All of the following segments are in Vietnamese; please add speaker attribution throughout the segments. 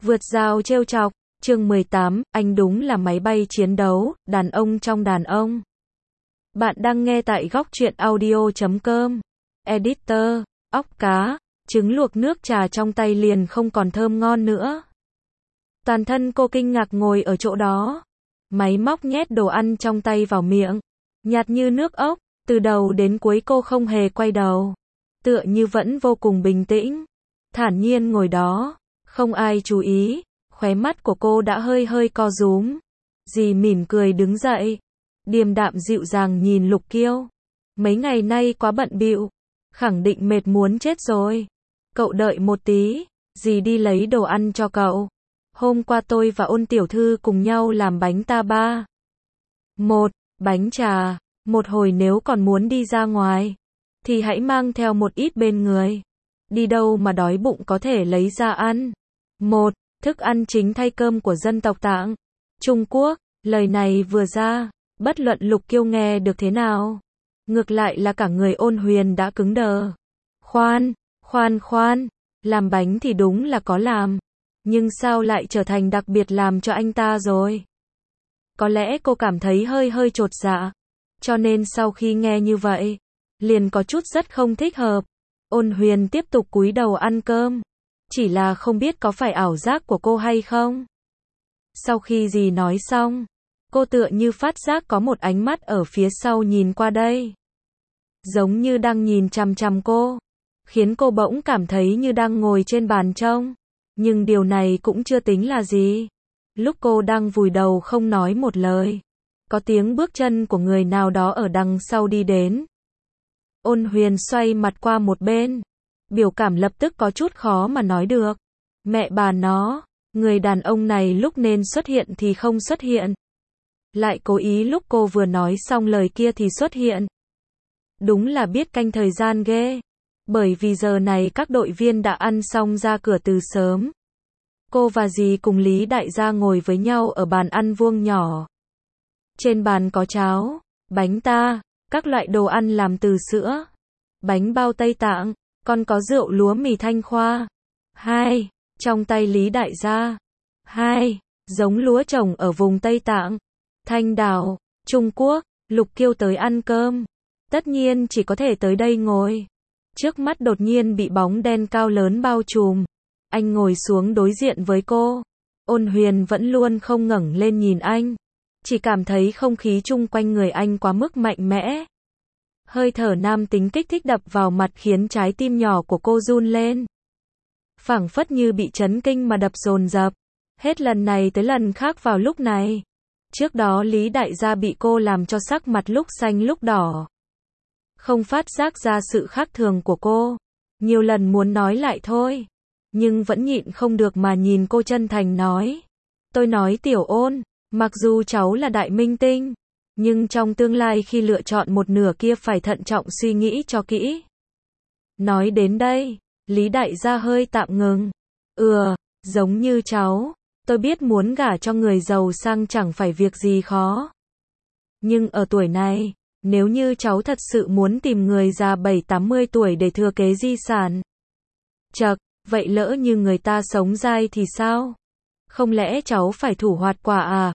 Speaker 1: Vượt rào trêu chọc, chương 18, anh đúng là máy bay chiến đấu, đàn ông trong đàn ông. Bạn đang nghe tại góc truyện audio.com. Editor, óc cá, trứng luộc nước trà trong tay liền không còn thơm ngon nữa. Toàn thân cô kinh ngạc ngồi ở chỗ đó. Máy móc nhét đồ ăn trong tay vào miệng. Nhạt như nước ốc, từ đầu đến cuối cô không hề quay đầu. Tựa như vẫn vô cùng bình tĩnh. Thản nhiên ngồi đó. Không ai chú ý, khóe mắt của cô đã hơi hơi co rúm. Dì mỉm cười đứng dậy. Điềm đạm dịu dàng nhìn Lục Kiêu. Mấy ngày nay quá bận bịu, khẳng định mệt muốn chết rồi. Cậu đợi một tí, dì đi lấy đồ ăn cho cậu. Hôm qua tôi và Ôn tiểu thư cùng nhau làm bánh ta ba. Một, bánh trà, một hồi nếu còn muốn đi ra ngoài, thì hãy mang theo một ít bên người. Đi đâu mà đói bụng có thể lấy ra ăn. Một, thức ăn chính thay cơm của dân tộc Tạng, Trung Quốc. Lời này vừa ra, bất luận Lục Kiêu nghe được thế nào, ngược lại là cả người Ôn Huyền đã cứng đờ. Khoan, làm bánh thì đúng là có làm, nhưng sao lại trở thành đặc biệt làm cho anh ta rồi? Có lẽ cô cảm thấy hơi hơi chột dạ, cho nên sau khi nghe như vậy, liền có chút rất không thích hợp. Ôn Huyền tiếp tục cúi đầu ăn cơm, chỉ là không biết có phải ảo giác của cô hay không. Sau khi dì nói xong, cô tựa như phát giác có một ánh mắt ở phía sau nhìn qua đây. Giống như đang nhìn chằm chằm cô, khiến cô bỗng cảm thấy như đang ngồi trên bàn trông. Nhưng điều này cũng chưa tính là gì. Lúc cô đang vùi đầu không nói một lời, có tiếng bước chân của người nào đó ở đằng sau đi đến. Ôn Huyền xoay mặt qua một bên, biểu cảm lập tức có chút khó mà nói được. Mẹ bà nó, người đàn ông này lúc nên xuất hiện thì không xuất hiện, lại cố ý lúc cô vừa nói xong lời kia thì xuất hiện. Đúng là biết canh thời gian ghê. Bởi vì giờ này các đội viên đã ăn xong ra cửa từ sớm. Cô và dì cùng Lý Đại gia ngồi với nhau ở bàn ăn vuông nhỏ. Trên bàn có cháo, bánh ta, các loại đồ ăn làm từ sữa, bánh bao Tây Tạng, còn có rượu lúa mì Thanh Khoa. Hai, trong tay Lý Đại gia. Hai, giống lúa trồng ở vùng Tây Tạng, Thanh Đảo, Trung Quốc. Lục Kiêu tới ăn cơm, tất nhiên chỉ có thể tới đây ngồi. Trước mắt đột nhiên bị bóng đen cao lớn bao trùm. Anh ngồi xuống đối diện với cô. Ôn Huyền vẫn luôn không ngẩng lên nhìn anh, chỉ cảm thấy không khí chung quanh người anh quá mức mạnh mẽ. Hơi thở nam tính kích thích đập vào mặt khiến trái tim nhỏ của cô run lên. Phảng phất như bị chấn kinh mà đập dồn dập. Hết lần này tới lần khác vào lúc này. Trước đó Lý Đại gia bị cô làm cho sắc mặt lúc xanh lúc đỏ. Không phát giác ra sự khác thường của cô. Nhiều lần muốn nói lại thôi, nhưng vẫn nhịn không được mà nhìn cô chân thành nói. Tôi nói Tiểu Ôn, mặc dù cháu là đại minh tinh, nhưng trong tương lai khi lựa chọn một nửa kia phải thận trọng suy nghĩ cho kỹ. Nói đến đây, Lý Đại gia hơi tạm ngừng. Giống như cháu, tôi biết muốn gả cho người giàu sang chẳng phải việc gì khó. Nhưng ở tuổi này, nếu như cháu thật sự muốn tìm người già 70-80 tuổi để thừa kế di sản. Chậc, vậy lỡ như người ta sống dai thì sao? Không lẽ cháu phải thủ hoạt quả à?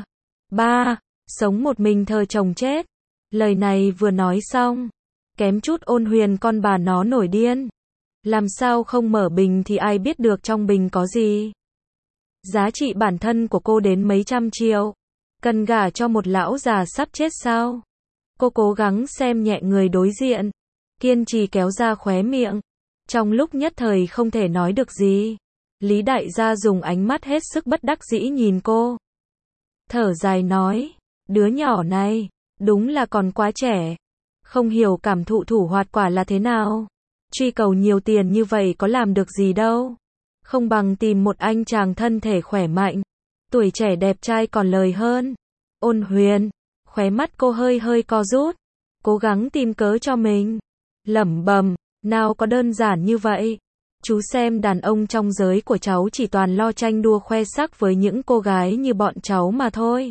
Speaker 1: Ba, sống một mình thờ chồng chết. Lời này vừa nói xong, kém chút Ôn Huyền con bà nó nổi điên. Làm sao không mở bình thì ai biết được trong bình có gì? Giá trị bản thân của cô đến mấy trăm triệu. Cần gả cho một lão già sắp chết sao? Cô cố gắng xem nhẹ người đối diện, kiên trì kéo ra khóe miệng. Trong lúc nhất thời không thể nói được gì, Lý Đại gia dùng ánh mắt hết sức bất đắc dĩ nhìn cô. Thở dài nói, đứa nhỏ này, đúng là còn quá trẻ. Không hiểu cảm thụ thủ hoạt quả là thế nào. Truy cầu nhiều tiền như vậy có làm được gì đâu. Không bằng tìm một anh chàng thân thể khỏe mạnh, tuổi trẻ đẹp trai còn lời hơn. Ôn Huyền, khóe mắt cô hơi hơi co rút, cố gắng tìm cớ cho mình. Lẩm bẩm, nào có đơn giản như vậy. Chú xem đàn ông trong giới của cháu chỉ toàn lo tranh đua khoe sắc với những cô gái như bọn cháu mà thôi.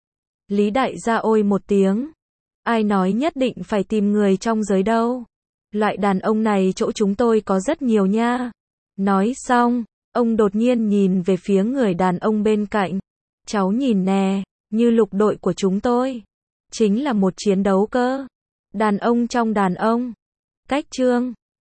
Speaker 1: Lý Đại gia ôi một tiếng. Ai nói nhất định phải tìm người trong giới đâu. Loại đàn ông này chỗ chúng tôi có rất nhiều nha. Nói xong, Ông đột nhiên nhìn về phía người đàn ông bên cạnh. Cháu nhìn nè, như lục đội của chúng tôi. Chính là một chiến đấu cơ. Đàn ông trong đàn ông. Cách chương